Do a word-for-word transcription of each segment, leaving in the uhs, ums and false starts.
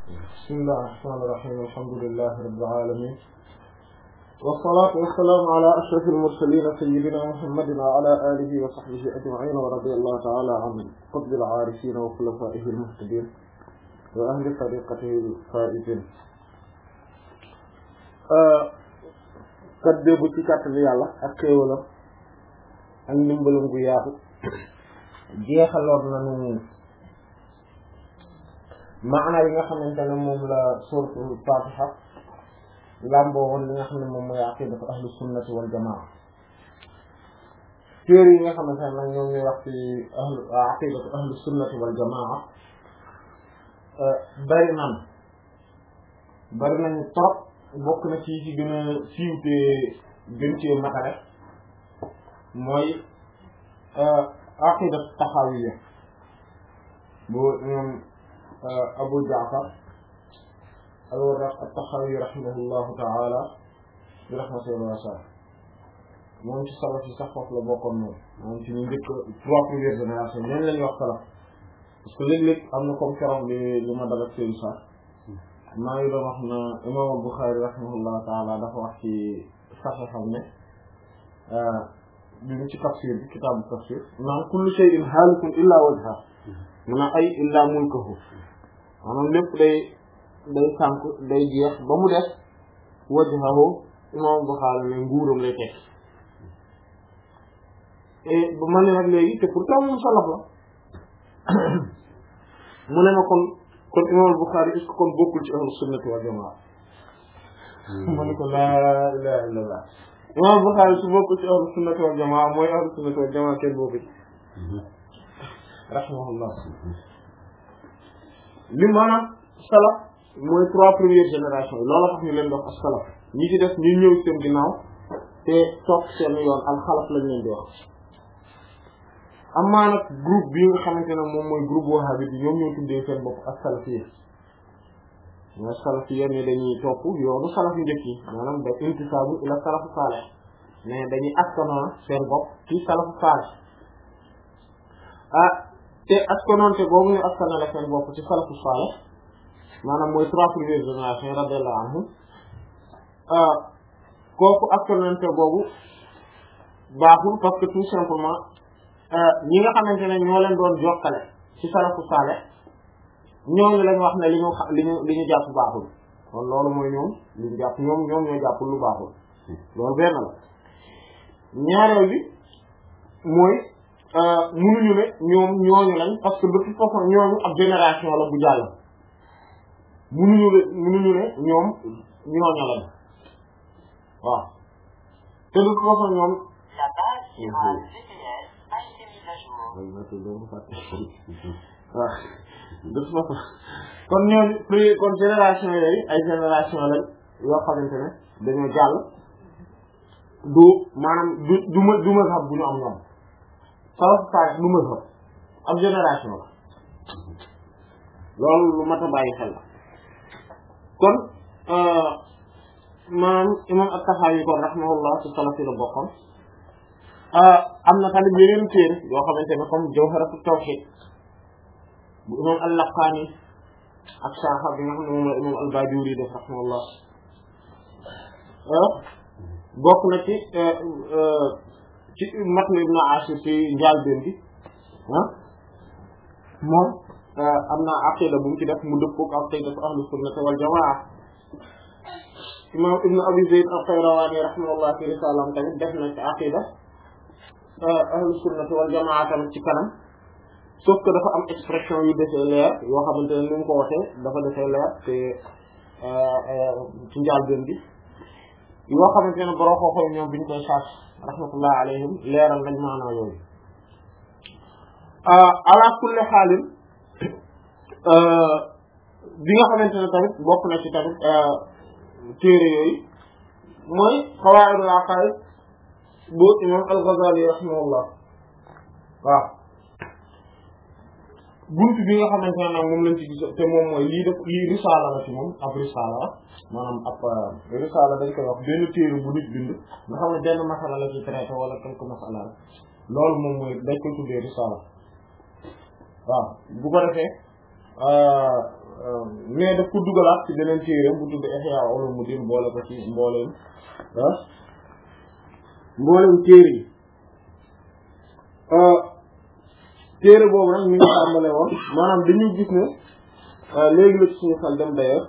bismillahir rahmanir rahim alhamdulillahi rabbil alamin wassalatu wassalamu ala ashrafil mursalin sayyidina muhammadin wa ala alihi wa sahbihi ajma'in wa radiyallahu ta'ala an qutbil arifin wa khulafaihi al-muhtadin wa ahli tariqatihi al-faizin kat débu ci kàttan yàlla ak xéewalam ak ndimbalam gu yaatu jeexaloon nañu maana yi nga xamante ne moom la suratul Fatiha lamboo woon li nga xam ne moom mooy aqidatu ahlu sunnati wal jamaa téere yi nga xamante ne nag ñoom ñuy wax ci ahlu aqidatu ahlu sunnati wal jamaa bari nan bari nañu trop bokk na ci ci gën a siiw te gën cee matare mooy aqidatu taxawiyya bu ñoom Abu Ja'far al-Warraq at-Tahawi rahimahullahu ta'ala bi rahmatihi wasi'a moom ci salaf yi sax foofu la bokkoon moom moom ci ñu njëkk trois premières générations ñooñu la ñuy wax salaf parce que léeg-léeg am na comme keroog li li ma dal ak seen sax maa ngi doon wax na Imam Bukhari rahimahullahu ta'ala dafa wax ci Sahih xam ne bi mu ci tafsir bi kitaabu tafsir naan kullu shay'in haalikun illa wajha mun a ay illa mulkahu maanaam lépp day day sànk day jeex ba mu def wajhahu Imam Bukhari ne nguuram lay teg et ba ma ne nag léegi te pourtant moom salaf la mu ne ma kon kon Imam Bukhari est-ce que kon bokkul ci ahlu sunnati wal jamaa ma ne ko laa ilaha illallah Imam Bukhari su bokkul ci ahlu sunnati wal jamaa mooy ahlu sunnati wal jamaa kenn bokku ci rahimahullah li maanaam salaf mooy trois premières générations yi loolu tax ñu leen di wax as-salaf ñi ci def ñu ñëw seen ginnaaw te toog seen yoon al-xalaf lañ leen di wax amaa nag groupe bi nga xamante ne moom mooy groupe wahhabi bi ñoom ñoo tuddee seen bopp as-salafiyya mooy salafiyya ni dañuy topp yoonu salaf yu njëkk yi maanaam da intisaabu ila salafu saalih mais dañuy askanoo seen bopp ci salafu saalih ah te askanoonte boobu ñu askanale seen bopp ci salafu saalih maanaam mooy trois premières générations radiyallahu anhum kooku askanoonte boobu baaxul parce que tout simplement ñi nga xamante ne ñoo leen doon jokkale ci salafu saalih ñooñu lañ wax ne li ñu li ñu li ñu jàpp baaxul kon loolu mooy ñoom li ñu jàpp ñoom ñoom ñoo jàpp lu baaxul loolu benn la ñaareel bi mooy mënuñu ne ñoom ñooñu lañ parce que de toute façon ñooñu ab génération la bu jàll mënuñu ne mënuñu ne ñoom ñooñu lañ waaw te de toute façon ñoom la base virale G P S a été mise à jour. waaw de toute façon kon ñooñu plus kon génération yooyu ay génération lañ yoo xamante ne dañoo jàll du maanaam du du ma du mazhab bu ñu am ñoom salaf saalih du mazhab ab génération la loolu lu mat a bàyyi xel la kon maanaam imam at-Tahawi kon rahimahullah ci salaf yi la bokkoon am na tamit yeneen téere yoo xamante ne comme Jawharatut Tawhid bu imam al-Laqani ak sharh bi nga xam ne moom la imam al-Bajuri def rahimahullah bokk na ci ci Matn Ibn Ashir ci njàlbéen bi ah moom am na aqida bu mu ci def mu dëppoo ak aqidatu ahlu sunnati wal jamaa imam Ibn Abi Zayd al-Qayrawani rahimahullah ci risalaam tamit def na ci aqida ahlu sunnati wal jamaa tamit ci kanam sauf que dafa am expression yu defee leer yoo xamante ne ni mu ko waxee dafa defee leer te ci njàlbéen bi yoo xamante ne boroo xooxoy ñoom bi ñu koy saas rahmatullah alayhim leeral nañ maanaa yooyu ala kulli xaalin bi nga xamante ne tamit bokk na ci tamit téere yooyu mooy qawaa'idul aqaa'id bu imam al-Ghazali rahimahullah waaw buntu bi nga xamante ne nag moom lañ ci gis te moom mooy lii def lii risaala la ci moom ab risaala la maanaam ab risaala dañ koy wax benn téere bu nit bind nga xam ne benn masala la ci traité wala quelque masala la loolu moom mooy dañ koy tuddee risaala waaw bu ko defee mais daf ko dugalaat ci beneen téere bu tudd Ihya Ulumuddin boole ko ci mbooleem ah mbooleem téere yi téere boobu nag mi ngi tàmbale woon maanaam dañuy gis ne léegi la ci suñu xel dem d'ailleurs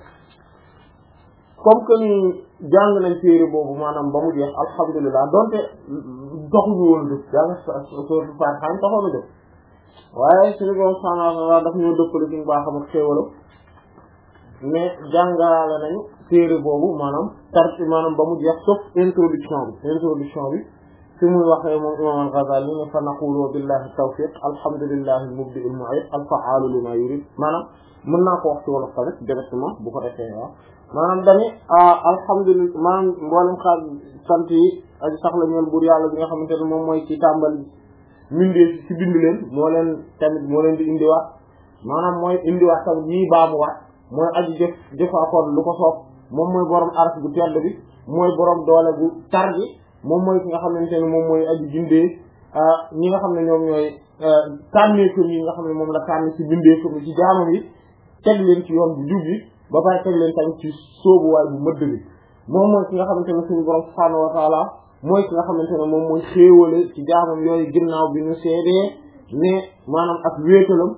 comme que ni jàng nañ téere boobu maanaam ba mu jeex alhamdulilah donte doxuñu woon def jàng sootu Faatiha taxoon a def waaye suñu borom subhaanahu wa ta'aala daf ñoo dëppale ci mbaaxam ak xéewalam mais jàngalaale nañ téere boobu maanaam tar maanaam ba mu jeex sauf introduction bi introduction bi fi muy waxee moom imam al-Ghazali ne fa naqulu billahi tawfiq alhamdulillahi al-mubdi al-mu'id al-fa'alu lima yurid maanaam mën naa ko wax ci wolof tamit directement bu ko defee waaw maanaam dani alhamdulillah maanaam mboolem xaaj sant yi aji sax la ñeel buur yàlla bi nga xamante ne moom mooy ci tàmbali mindee ci bind leen moo leen tamit moo leen di indiwaat maanaam mooy indiwaat tamit ñii baamu waat mooy aji jëf jëfaakoon lu ko soob moom mooy borom aras bu tedd bi mooy borom doole bu tar gi moom mooy ki nga xamante ne moom mooy aji bindee ñi nga xam ne ñoom ñooy tànneekam yi nga xam ne moom la tànn ci bindeekam yi ci jaamam yi teg leen ci yoon bu jub yi ba pare teg leen tamit ci sóobuwaay bu mëdd bi moom mooy ki nga xamante ne suñu borom subhaanahu wa taala mooy ki nga xamante ne moom mooy xéewale ci jaamam yooyu ginnaaw bi ñu seedee ne maanaam ak wéetalam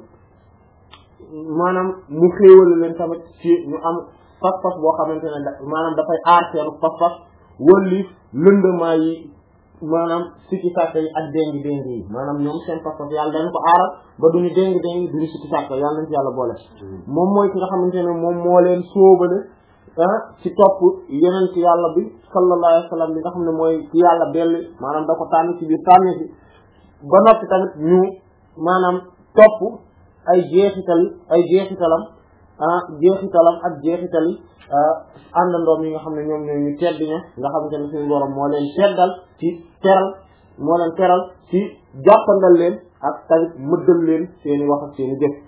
maanaam mu xéewale leen tamit ci ñu am pas-pas boo xamante ne da maanaam dafay aar seenu pas-pas wëlli lëndëmaa yi maanaam sikki sàkka yi ak déngi déngi yi maanaam ñoom seen pas-pas yàlla dañ ko aaral ba duñu déngi déngi duñu sikki sàkka yàlla nañ ci yàlla boole moom mooy ki nga xamante ne moom moo leen sóobale ah ci topp yeneen ci yàlla bi sallallahu alayhi wa sallam bi nga xam ne mooy ci yàlla belli maanaam da ko tànn ci biir tànn ci ba noppi tamit ñu maanaam topp ay jeexital ay jeexitalam ah jeexitalam ak jeexitali àndandoom yi nga xam ne ñoom ñooy ñu tedd ña nga xamante ne suñu borom moo leen teddal ci teral moo leen teral ci jàppandal leen ak tamit mëddal leen seeni wax ak seeni jëf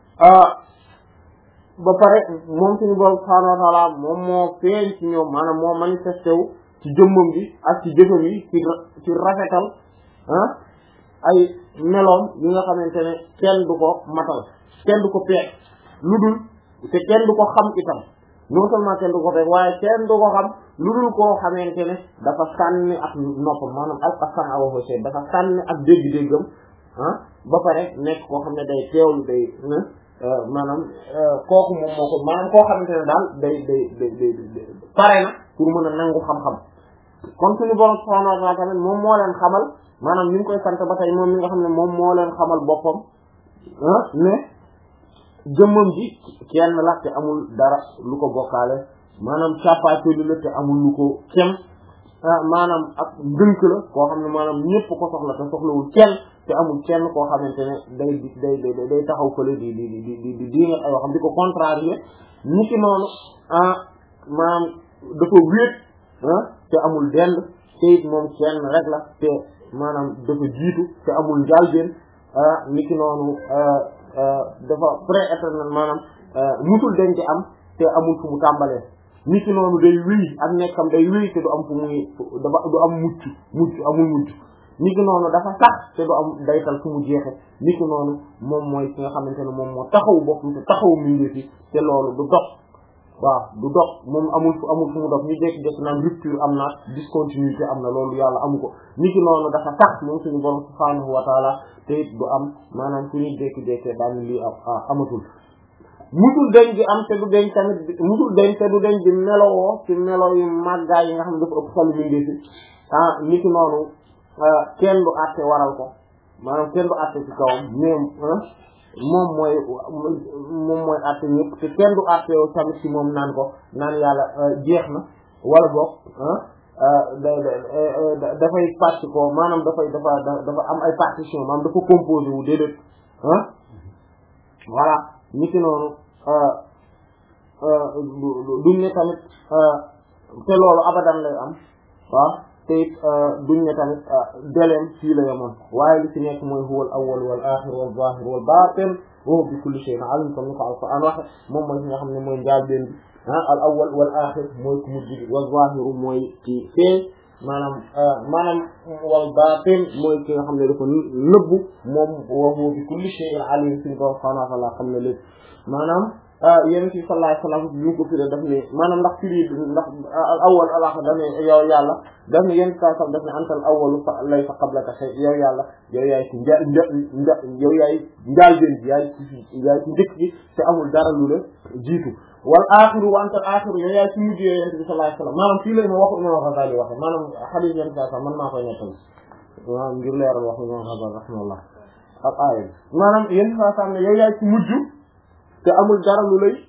ba pare moom suñu borom subhaanahu wa ta'ala moom moo feeñ ci ñoom maanaam moo manifesté wu ci jëmmam bi ak ci jëfam yi ci ci rafetal ah ay meloom yi nga xamante ne kenn du ko matal kenn du ko peeg lu dul te kenn du ko xam itam non seulement kenn du ko peeg waaye kenn du ko xam lu dul koo xamante ne dafa sànni ak noppam maanaam ak askan awo se dafa sànni ak dégg-déggam ah ba pare nekk koo xam ne day teewlu day maanaam kooku moom moo ko maanaam koo xamante ne daal day day day day pare na pour mën a nangu xam-xam kon suñu borom subhaanahu wa ta'ala tamit moom moo leen xamal maanaam ñu ngi koy sant ba tey moom mi nga xam ne moom moo leen xamal boppam ah ne jëmmam ji kenn la te amul dara lu ko bokkaale maanaam càppaatuli la te amul lu ko kem maanaam ak dënk la koo xam ne maanaam ñëpp ko soxla te soxlawul kenn te amul kenn koo xamante ne day day day day taxaw fële di di di di di di nga ay waxam di ko contrarier ni ki noonu ah maanaam dafa wéet ah te amul dend te it moom kenn rek la te maanaam dafa jiitu te amul njàlbéen ah ni ki noonu dafa pré-éternel maanaam musul dañ ci am te amul fu mu tàmbalee ni ki noonu day wéy ak nekkam day wéy te du am fu muy dafa du am mucc mucc amul mucc ni ki noonu dafa sax te du am daytal fu mu jeexe ni ki noonu moom mooy ki nga xamante ne moom moo taxawu boppam te taxawu mbindeef yi te loolu du dox waaw du dox moom amul fu amul fu mu dox ñu jékki-jékki naan rupture am na discontinuité am na loolu yàlla amu ko ni ki noonu dafa sax moom suñu borom subhaanahu wa taala te it du am maanaam fu ñuy jékki-jékki daan lii amatul musul dañ di am te du dañ tamit musul dañ te du dañ di melowoo ci melo yu màggaay yi nga xam ne dafa ëpp xelu mbindeef yi ah ni ki noonu kenn du àtte waral ko maanaam kenn du àtte ci kawam même moom mooy moom mooy àtte ñëpp te kenn du àtte yow tamit ci moom naan ko naan yàlla jeex na wala boog da dafay parti ko maanaam dafay dafa dafa am ay partition maanaam dafa composé wu déedéet ah voilà ni ki noonu duñ ne tamit te loolu abadan lay am waaw te it duñ ne tamit deleem fii la yemoon waaye li ci nekk mooy huwal awwal wal aaxir wal zaahir wal baatin wa huwa bi kulli shay'in alim comme ni ko alquran waxe moom mooy ki nga xam ne mooy njaalbeen bi ah al awwal wal aaxir mooy ku mujj bi wal zaahir mooy ci feeñ maanaam maanaam wal baatin mooy ki nga xam ne dafa nëbbu moom wa huwa bi kulli shay'in alim suñu ko subhaanahu wa ta'aala xam ne lépp maanaam yéen ci sallallahu alayhi wasallam ñu ko firé daf ni maanaam ndax firi ndax al awwal al akhir daf ne yow yàlla daf ne yéen saa daf ne antal awwalu fa laysa qablaka shay yow yàlla yow yaay ci nja nja yow yaay njaal benn yaay ci yaay ci njëkk bi te amul dara lu la jiitu wal axiru wa antal axiru yow yaay ci mujj yow yéen ci sallallahu alayhi wasallam maanaam fii la ma waxu Imam Ghazali waxe maanaam hadith yéen saa man maa koy nettal waaw ngir leeral waxu Imam Ghazali rahimahullah ak aaya maanaam yéen saa ne yow yaay ci mujj te amul dara lu lay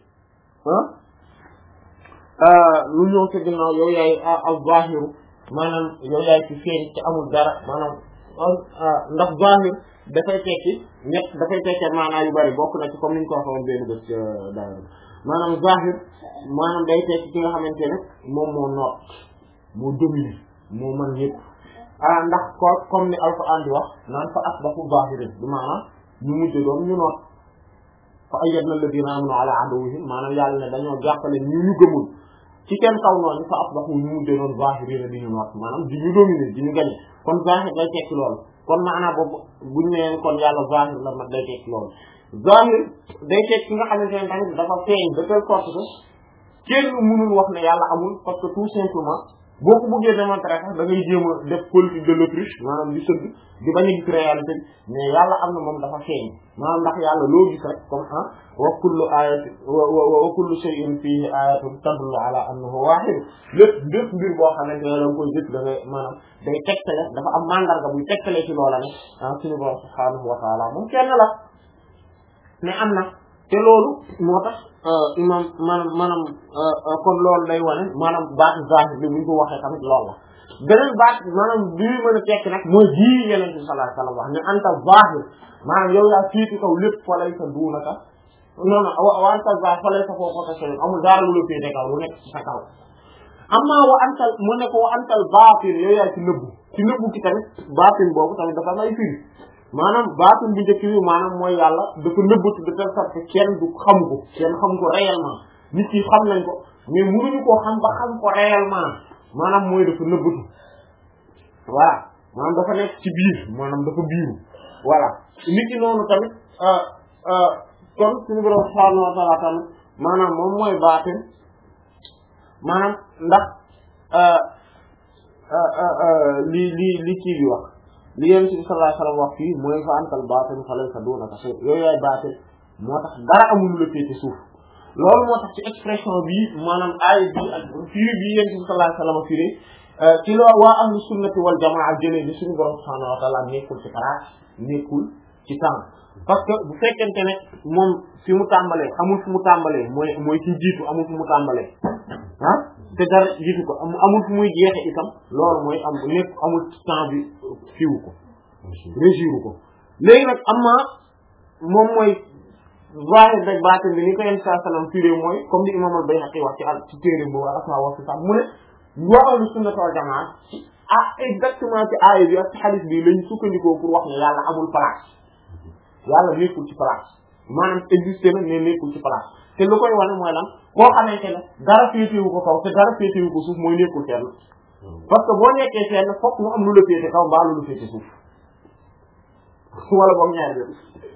ah lu ñëw ci ginnaaw yow yaay az-zahiru maanaam yow yaay ci feeñ te amul dara maanaam ndax zahir dafay tekki ñett dafay tekki maanaam yu bari bokk na ci comme niñ ko waxoon benn bés daal maanaam zahir maanaam day tekki ki nga xamante ne moom moo noot moo dominer moo mën ñëpp ah ndax ko comme ni Alxuraan di wax naan fa asbahu zahirin bi maanaam ñu mujj doon ñu noot fa ayyadna alladhina amanu ala aduwwihim maanaam yàlla ne dañoo jàppale ñu ñu gëmul ci kenn kaw noonu fa asbahu ñu mujj doon zahirina di ñu noot maanaam di ñu dominer di ñu gañe kon zahir day tekki loolu kon maanaam boobu buñ nee kon yàlla zahir la ma day tekki loolu zahir day tekki ki nga xamante ne tamit dafa feeñ de telle sorte que kenn mënul wax ne yàlla amul parce que tout simplement boo ko bëggee démontrer sax da ngay jéem a def politique de l'autruche maanaam di sëgg di bañ a gis réalité mais yàlla am na moom dafa feeñ maanaam ndax yàlla loo gis rek comme ah wa kullu ayatin wa wa kullu shay'in fihi ayatun tadullu ala annahu wahid lépp lépp mbir boo xamante ne da nga koy gis da ngay maanaam day tegtale dafa am mandarga buy tegtale ci loola ne ah suñu borom subhanahu wa ta'ala moom kenn la mais am na te loolu moo tax imam maanaam maanaam kon loolu day wane maanaam baatu zahir bi buñ ko waxee tamit loolu la beneen baat maanaam bi muy mën a tekki nag mooy ji yeneen bi sallallahu alayhi wasallam wax ne anta zahir maanaam yow yaa fiiti kaw lépp fa lay sa duunaka non non wa anta zahir fa lay sa foofu ka seen amul dara lu la féete kaw lu nekk ci sa kaw amma wa antal mu ne ko wa antal baatin yow yaa ci nëbbu ci nëbbu ci tamit baatin boobu tamit dafa may firi maanaam baatin bi njëkk bi maanaam mooy yàlla dafa nëbbatu de telle sorte que kenn du xam ko kenn xam ko réellement nit yi xam nañ ko mais mënuñu koo xam ba xam ko réellement maanaam mooy dafa nëbbatu voilà maanaam dafa nekk ci biir maanaam dafa biiru voilà nit ki noonu tamit kon suñu borom subhanahu wa ta'ala tamit maanaam moom mooy baatin maanaam ndax li li li kii bi wax li yéen ci sallallahu alayhi wasallam wax fii mooy fa antal baatin fa laysa duunaka shay yooyu yaay baatin moo tax dara amul lu la féete suuf loolu moo tax ci expression bi maanaam aaya bi ak fii bi yéen ci sallallahu alayhi wasallam fii ci loo waa ahlu sunnati wal jamaa jëlee ni suñu borom subhanahu wa ta'ala nekkul ci place nekkul ci temps parce que bu fekkente ne moom fi mu tàmbalee amul fu mu tàmbalee mooy mooy ci jiitu amul fu mu tàmbalee ah te dara jiitu ko amul fu muy jeexe itam loolu mooy am nekk amul temps bi fiwu ko régiru ko léegi nag am na moom mooy zahir rek baatin bi ni ko yenn saa salaam firé mooy comme li imam al-Bayhaqi wax ci al ci téere boobu asma wax ci sax mu ne waa ahlu sunna wal jamaa ci ah exactement ci aaya bi ak ci hadith bi lañ sukkandikoo pour wax ne yàlla amul place yàlla nekkul ci place maanaam existé na mais nekkul ci place te lu koy wane mooy lan koo xamante ne dara féetewu ko kaw te dara féetewu ko suuf mooy nekkul fenn parce que boo nekkee fenn fokk mu am lu la féete kaw mbaa lu la féete suuf wala boog ñaar bi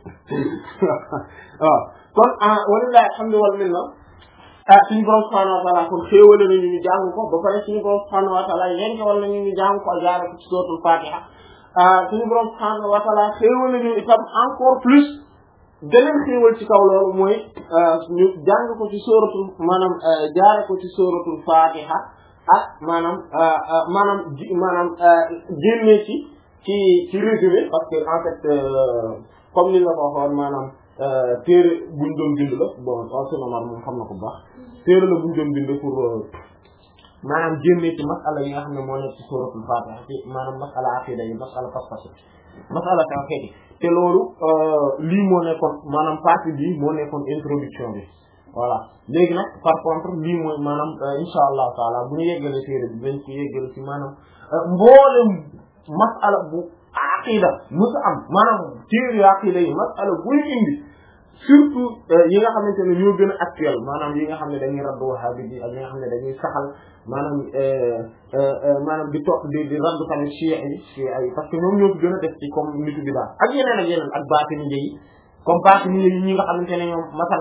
waaw kon ah walillahi alhamdu wal minna ah suñu borom subhanahu wa ta'ala kon xéewale nañu ñu jàng ko ba pare suñu borom subhanahu wa ta'ala yéen ko wala nañu ñu jàng ko jaare ko ci suratul Fatiha ah suñu borom subhanahu wa ta'ala xéewale nañu itam encore plus beneen xéewal ci kaw loolu mooy ñu jàng ko ci suratul maanaam jaare ko ci suratul Fatiha ak maanaam maanaam ji maanaam génne ci ci ci résumé parce que en fait comme ni la ko waxoon maanaam téere buñ doon bind la bon enseignement moom xam na ko bu baax téere la buñ doon bind pour maanaam génne ci masala yi nga xam ne moo nekk ci suratul Fatiha ci maanaam masala aqida yi masala pas-pas masala tawhid te loolu lii moo nekkoon maanaam partie bi moo nekkoon introduction bi voilà léegi nag par contre lii mooy maanaam insha allah taala bu ñu yeggale téere bi dañ ci yeggale ci maanaam mboolem masala bu aqida musu am maanaam téere aqida yi masala buy indi surtout yi nga xamante ne ñoo gën a actuel maanaam yi nga xam ne dañuy raddu wahhabi bi ak yi nga xam ne dañuy saxal maanaam maanaam di topp di di raddu tamit chiites yi chiites yi parce que ñoom ñoo ko gën a def ci comme nitu bi daal ak yeneen ak yeneen ak baatini yi comme baatini yi ñi nga xamante ne ñoom masalan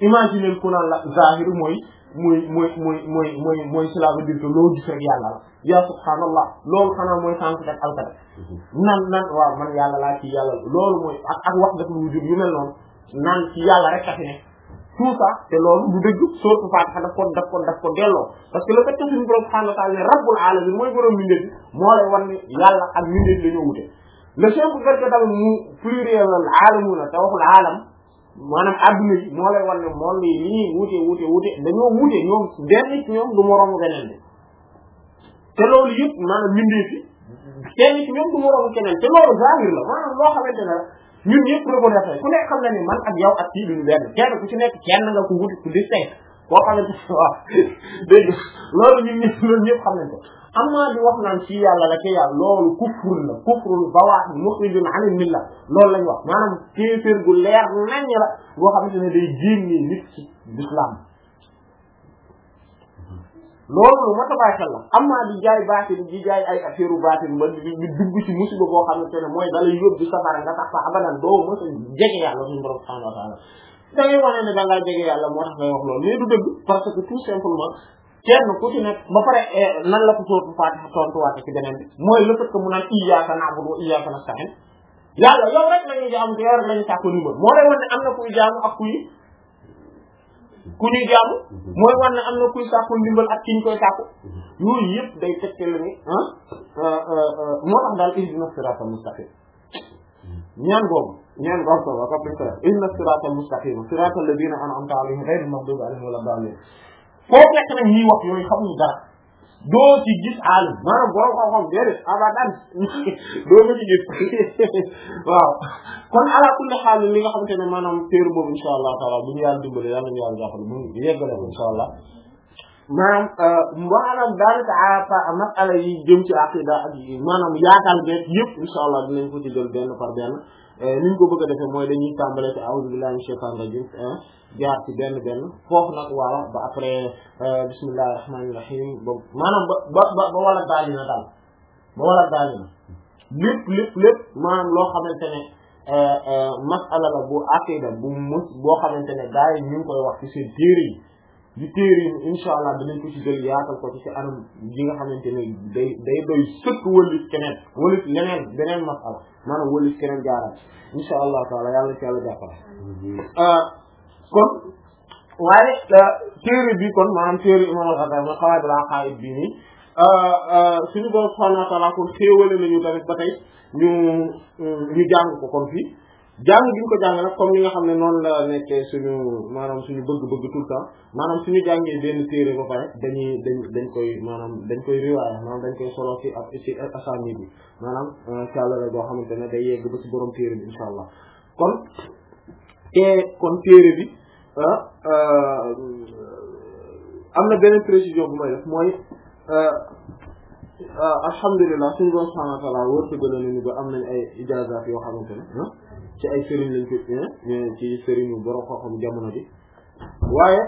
imaginer ku naan la zahir mooy mooy mooy mooy mooy mooy mooy cela veut dire que loo gis rek yàlla la ya subhaanallah loolu xanaa mooy sànq rek alkade nan nan waaw man yàlla laa ci yàlla loolu mooy ak ak wax def lu wujud yu mel noonu naan ci yàlla rek a fi ne tout ça te loolu du dëgg sourate Fatiha daf ko daf ko daf ko delloo parce que le fait que suñu borom subhanahu wa ta'ala ne rabbul alamin mooy borom mbindeef moo lay wan ne yàlla ak mbindeef dañoo wute le simple fait que tamit mu pluriel alamuna te waxul alam maanaam adduna yi moo lay wan ne monde yi li ñuy wute wute wute dañoo wute ñoom benn ci ñoom du moroomu beneen bi te loolu yëpp maanaam mbindeef yi kenn ci ñoom du moroomu keneen te loolu zahir la maanaam loo xamante ne ñun ñëpp reconnaître ku nekk xam na ni man ak yow ak kii duñu benn kenn ku ci nekk kenn nga ko wuti ku distinct boo xamante ne waaw dégg loolu ñun ñëpp loolu ñëpp xam nañ ko am naa di wax naan ci yàlla la ke yàlla loolu kufur la kufrul bawaax mukhrijun anil milla loolu lañ wax maanaam kéeféer gu leer nañ la boo xamante ne day génne nit ci l'islam loolu lu mat a bàyyi xel la am naa di jaay baatin di jaay ay affaire baatin ba di dugg ci musiba boo xamante ne mooy dalay yóbbu safara nga tax fa abadan doo mos a jege yàlla suñu borom subhanahu wa ta'ala da ngay wane ne da ngaa jege yàlla moo tax ngay wax loolu mais du dëgg parce que tout simplement kenn ku ci nekk ba pare nan la ko sóotu Fatiha tontuwaate ci beneen bi mooy le fait que mu naan iyyaka na'budu wa iyyaka nasta'in yàlla yow rek lañuy jaamu te yow rek lañuy sàkku ndimbal moo lay wan ne am na kuy jaamu ak kuy ku ñuy jaamu mooy wan ne am na kuy sàkku ndimbal ak ki ñu koy sàkku yooyu yëpp day tegte la ni ah moo tax daal ihdina siratal mustaqim ñaan boobu ñaan boobu ko ko ko ihdina siratal mustaqim siratal ladina an'amta alayhim ghayril maghdubi alayhim wala dallin foo fekk nag ñuy wax yooyu xamuñu dara doo ci gis alim maanaam borom xam-xam déedéet abadan doo nga ci gis waaw kon ala kulli xaal li nga xamante ne maanaam téere boobu insha allah taala bu ñu yàlla dimbale yàlla ñu yàlla jàppale bu yeggale ko insha allah maanaam maanaam daanaka a masala yi jëm ci aqida ak maanaam yaatal beeg yëpp insha allah dinañ ko ci jël benn par benn ni ñu ko bëgg a defee mooy dañuy tàmbale ci a'udhu billahi minash shaitanir rajim jaar ci benn benn foofu nag waaw ba après bismillahir rahmanir rahim ba maanaam ba ba ba wala daalina daal ba wala daalina lépp lépp lépp maanaam loo xamante ne masala la bu aqida bu mus boo xamante ne gars yi ñu ngi koy wax ci seen téere yi di téere yi insha allah dinañ ko ci jël yaatal ko ci ci anam gi nga xamante ne day day doy sëkk wëlis keneen wëlis leneen beneen masala maanaam wëlis keneen jaaraat insha allah taala yàlla ci yàlla jàppale kon waaye téere bi kon maanaam téere imam al-Ghazali ma qawaid al-aqaid bi nii suñu borom subhanahu wa ta'ala kon xéewale nañu tamit ba tey ñu ñu jàng ko kon fii jàng bi ñu ko jàng nag comme li nga xam ne noonu la nekkee suñu maanaam suñu bëgg-bëgg tout le temps maanaam suñu jàngee benn téere ba pare dañuy dañ dañ koy maanaam dañ koy riwaaya maanaam dañ koy solo ci ak ci asaani bi maanaam càllale boo xamante ne day yegg ba ci borom téere bi insha allah kon te kon téere bi am na benn précision bu may def mooy alhamdulilah suñu borom subhanahu wa ta'ala wërsëgal nañu ba am nañ ay ijaazaat yoo xamante ne ci ay sëriñ lañ ko ci sëriñu borom xam-xam jamono ji waaye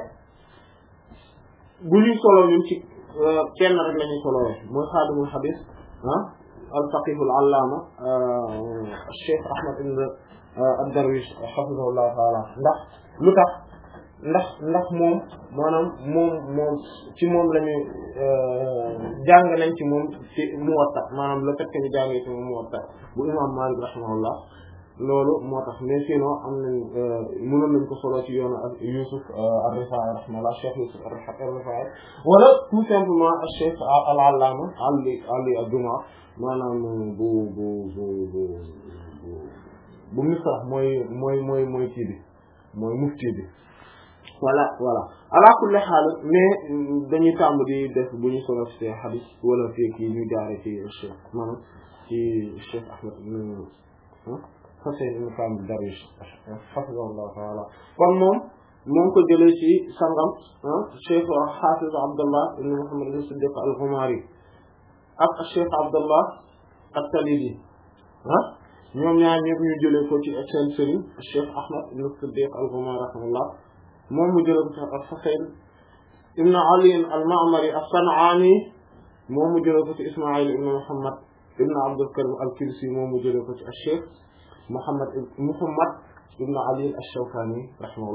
bu ñuy solo ñun ci kenn rek la ñuy solowee mooy xaadimul xadis ah al faqihul allaama Cheikh Ahmad ibn ad-Darwish hafizahullah taala ndax lu tax ndax ndax moom maanaam moom moom ci moom la ñu jàng nañ ci moom ci Muwatta maanaam le fait que ñu jàngee ci moom Muwatta bu imam Malik rahimahullah loolu moo tax mais sinon am nañ mënoon nañ ko solo ci yoonu ak Yusuf ar-Rifa'i rahimahullah Cheikh Yusuf ar-Rifa'i wala tout simplement Cheikh al-Allama Ali Ali ad-Dumaa maanaam bu bu bu bu bu Misra mooy mooy mooy mooy kii bi mooy mufti bi voilà voilà ala kulli haal mais dañuy tàmb di def bu ñu solo ci hadith wala fii kii ñu jaare ci Cheikh maanaam ci Cheikh Ahmed Husayn ibn Kamil Darwish hafizahullah taala kon moom moom ko jëlee ci sangam Cheikh Hafiz Abdullah ibn Muhammad ibn Siddiq al-Ghumari ak Cheikh Abdullah at-Talidi ah ñoom ñaar ñëpp ñu jëlee ko ci seen sëriñ Cheikh Ahmad ibn Siddiq al-Ghumari rahimahullah moom mu jëlee ko ci Husayn ibn Ali al-Ma'mari as-San'ani moom mu jëlee ko ci Isma'il ibn Muhammad ibn Abdul Karim al-Kilsi moom mu jëlee ko ci Cheikh Muhammad Muhammad ibn Ali ash-Shawkani rahimahullah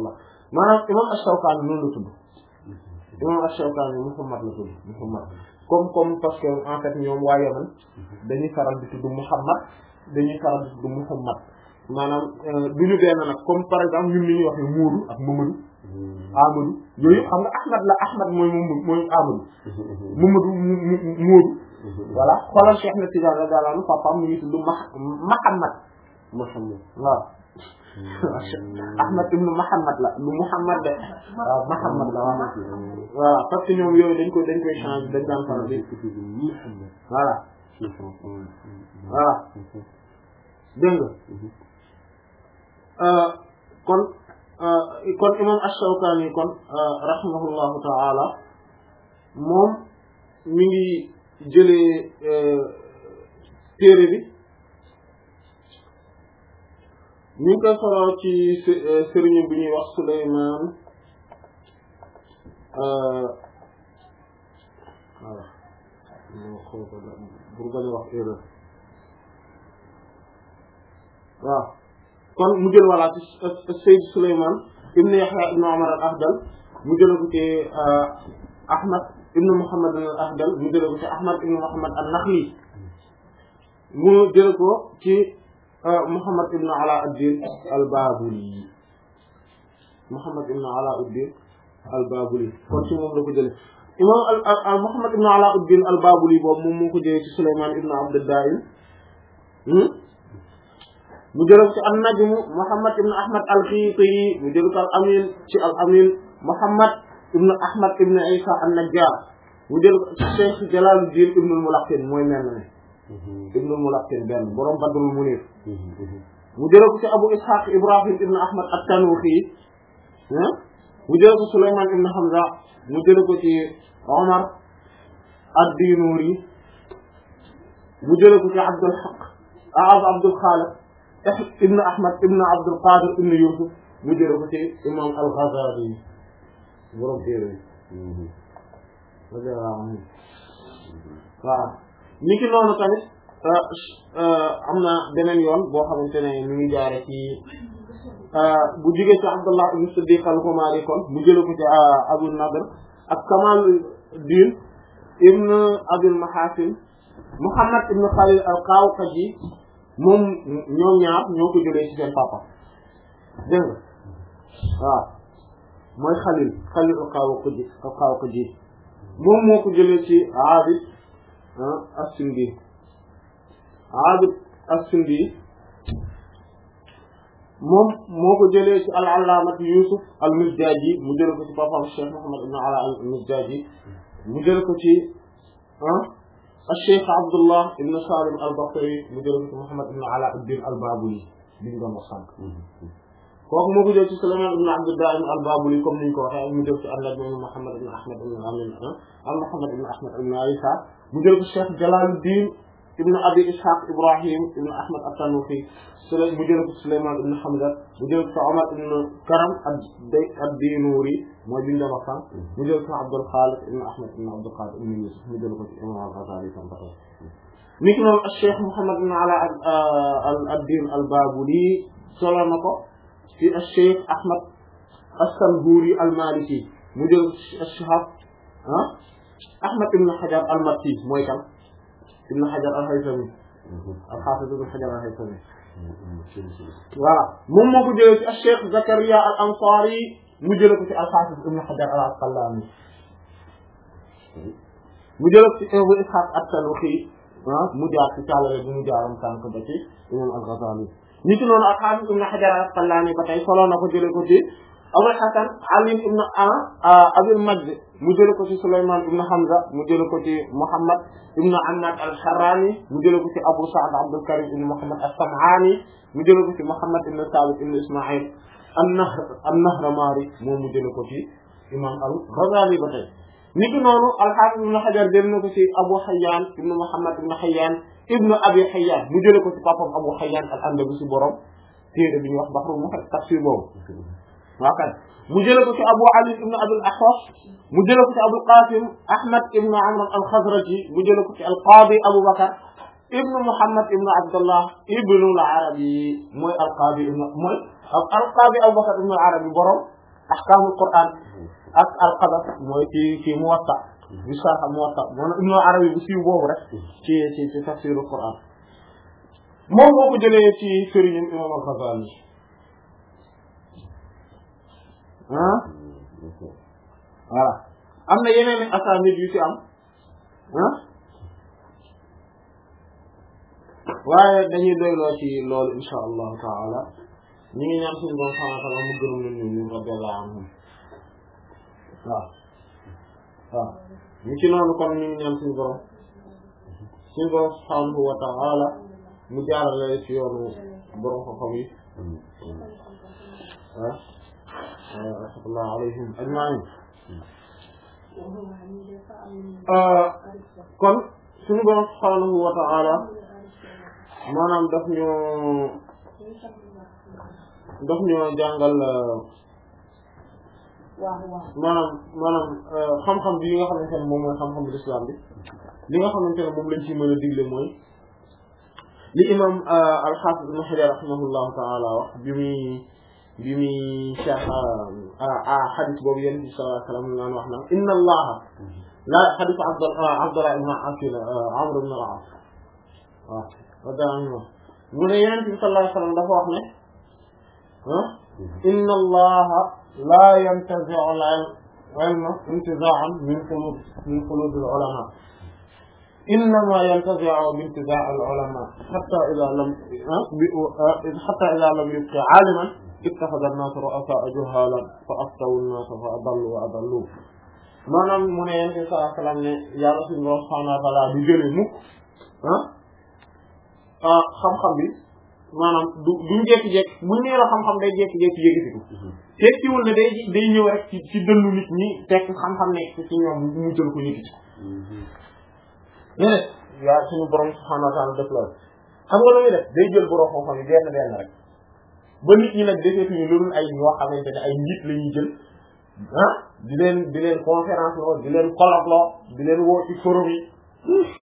maanaam imam Ash-Shawkani noonu la tudd imam Ash-Shawkani Muhammad la tudd Muhammad comme comme parce que en fait ñoom waa Yaman dañuy faral di tudd Muhammad dañuy faral di tudd Muhammad maanaam du ñu benn nag comme par exemple ñun li ñuy wax ne Moodu ak Mamadou Amadou yooyu xam nga Ahmad la Ahmad mooy moom mooy Amadou Mamadou Moodu voilà xoolal Cheikh na Tidiane radiyallahu anhu papaam mi ngi tudd Muhammad Muhammad waaw Ahmad ibn Muhammad la lu Muhammad de waaw Muhammad la waaw voilà parce que ñoom yooyu dañ ko dañ koy changer dañ daan faral di voilà voilà dégg nga kon kon imam Ash-Shawkani kon rahimahullahu ta'ala moom mi ngi jëlee téere bi ñu ngi koy solo ci sëriñu bi ñuy wax Sulaymaan voilà moo xool ko pour bañ a wax erreur waaw kon mu jël walla ci Sayyid Sulaymaan ibn Yahya ibn Umar al-Ahdal mu jël ko ci Ahmad ibn Muhammad al-Ahdal mu jël ko ci Ahmad ibn Muhammad an-Nakhli mu jël ko ci Muhammad ibn Alauddin al-Babuli Muhammad ibn Alauddin al-Babuli kon ci moom la ko jëlee imam al Muhammad ibn Alauddin al-Babuli boobu moom moo ko jëlee ci Sulaymaan ibn Abd ad-Daim mu jël ko ci an-Najm Muhammad ibn Ahmad al-Khiti mu jël ko al-Amin ci al-Amin Muhammad ibn Ahmad ibn Isa an-Najjar mu jël ko ci Cheikh Jalaluddin ibn al-Mulaqqin mooy mel ne ibn al-Mulaqqin benn borom Badrul Munir mu jël ko ci Abu Ishaq Ibrahim ibn Ahmad at-Tanuhi mu jël ko Sulayman ibn Hamza mu jël ko ci Omar ad-Dinuri mu jël ko ci Abdul Haq Abdul Khaliq ibn Ahmad ibn Abdul Qadir ibn Yusuf mu jël ko ci imam al-Ghazali borom téere waaw ni ki noonu tamit am na beneen yoon boo xamante ne mi ngi jaare ci bu jugee ci Abdullah ibn Siddiq al-Khumari kon mu jël ko ci Abu Nadr ak Kamaluddin ibn Abil Mahasin Muhammad ibn Khalil al-Qawqaji moom ñoom ñaar ñoo ko jëlee ci seen papa dégg nga waaw mooy Khalil Khalil al-Qawqaji al-Qawqaji moom moo ko jëlee ci Abid as-Sindi Abid as-Sindi moom moo ko jëlee ci al-Allamah Yusuf al-Mizdaji mu jëlee ko ci papaam Cheikh Muhammad ibn Ala al-Mizdaji mu jëlee ko ci al-Cheikh Abdullah ibn Salim al-Basri mu jëlee ko ci Muhammad ibn Alauddin al-Babuli bi ñu doon wax sànq kooku moo ko jëlee ci Sulayman ibn Abd ad-Daim al-Babuli comme niñ ko waxee mu jël ci an-Najm Muhammad ibn Ahmad ibn Amin al-Muhammad ibn Ahmad ibn Isa mu jël ko Cheikh Jalaluddin ibn Abi Ishaq Ibrahim ibn Ahmad at-Tanuhi Sulay mu jël ko Sulayman ibn Hamza mu jël ko Omar ibn Karam ad-Dinuri mooy bi ñu doon wax sànq mu jël ko Abdul Khaliq ibn Ahmad ibn Abdul Qadir ibn Yusuf mu jël ko ci imam al-Ghazali tam taxaw ni ki noonu Cheikh Muhammad ibn Ala ad-Din al-Babuli solo na ko ci Cheikh Ahmad as-Sanburi al-Maliki mu jël Shihab ah Ahmad ibn Hajar al-Makki mooy kan ibn Hajar al-Haythami al-Hafiz ibn Hajar al-Haythami voilà moom moo ko jëlee ci Cheikh Zakaria al-Ansari mu jëlee ko ci al-Hafiz ibn Hajar al-Asqalani mu jëlee ko ci Abu Ishaq at-Tanuhi mu jaar ci tàllale bu mu jaaroon tànk ba ci imam al-Ghazali ni ki noonu al-Hafiz ibn Hajar al-Asqalani ba tey solo na ko jëlee ko ci Abul Hasan Ali ibn Abil Majd mu jëlee ko ci Sulayman ibn Hamza mu jëlee ko ci Muhammad ibn Ammad al-Harrani mu jëlee ko ci Abu Sa'd Abdul Karim ibn Muhammad as-Sam'ani mu jëlee ko ci Muhammad ibn Thabit ibn Isma'il an-Nahr an-Nahramari moom mu jëlee ko ci imam al-Ghazali ba tey ni ki noonu al-Hafiz ibn Hajar jëlee na ko ci Abu Hayyan ibn Muhammad ibn Hayyan ibn Abi Hayyan mu jëlee ko ci papam Abu Hayyan al-Andalusi borom téere bi ñuy wax Bahrul Muhit tafsir boobu waaw kay mu jëlee ko ci Abu Ali ibn Abil Ahwas mu jëlee ko ci Abul Qasim Ahmad ibn Amr al-Khazraji mu jëlee ko ci al-Qadi Abu Bakr ibn Muhammad ibn Abdullah ibn al-Arabi mooy al-Qadi ibn mooy al-Qadi Abu Bakr ibn al-Arabi borom ahkaamul Qur'an ak al-Qadar mooy ci ci Muwatta bi sarh Muwatta moom Ibn Arabi bu siiw boobu rek ci ci ci tafsirul Qur'an moom moo ko jëlee ci sëriñam Imam al-Ghazali ah voilà am na yeneen asaanid yu ci am ah waaye dañuy doyloo ci loolu insha allahu taala ñu ngi ñaan suñu borom subhanahu wa taala mu gërëm leen ñu ñu radiyallahu anhum waaw waaw ñu ci noonu kon ñu ngi ñaan suñu borom suñu borom subhanahu wa taala mu jaarale ci yoonu borom xam-xam yi ah rahmatullah alayhim ajma'in kon suñu borom subhanahu wa ta'ala maanaam daf ñoo daf ñoo jàngal maanaam maanaam xam-xam bi nga xamante ne moom mooy xam-xamu islam bi li nga xamante ne moom lañ ci mën a digle mooy li imam al-Hafiz Ibn Hajar rahimahullahu ta'ala wax bi muy bi muy cheikh hadith boobu yonent bi sallallahu alayhi wa sallam naan wax na inna allaha la hadith Abdullah ibn Amr ibn al-As waaw radiyallahu mu ne yonent bi sallallahu alayhi wa sallam dafa wax ne ah inna allaha la yantazi'u al-ilma intiza'an min qulub min qulub al-ulama innama yantazi'u bi intiza' al-ulama hatta idha lam hatta idha lam yubqa 'aliman ittakhadha an-nas ru'asa'a juhalan fa aftawu an-nas fa adallu wa adallu maanaam mu ne yonent bi sallallahu alayhi wa sallam ne yàlla suñu borom subhanahu wa ta'ala du jëlee mukk ah ah xam-xam bi maanaam du duñ jékki-jékki bu ñu nee la xam-xam day jékki-jékki yëkkatiku tekkiwul ne day day ñëw rek ci ci dënnu nit ñi fekk xam-xam nekk ci ñoom mu jël ko yëkkati léeg yaa suñu borom subhanahu wa ta'ala def loolu xam nga lu muy def day jël borom xam-xam yi benn benn rek ba nit ñi nag defeetuñu lu dul ay ñoo xamante ne ay njiit la ñuy jël ah di leen di leen conférence loo di leen colloque loo di leen woo ci forum yi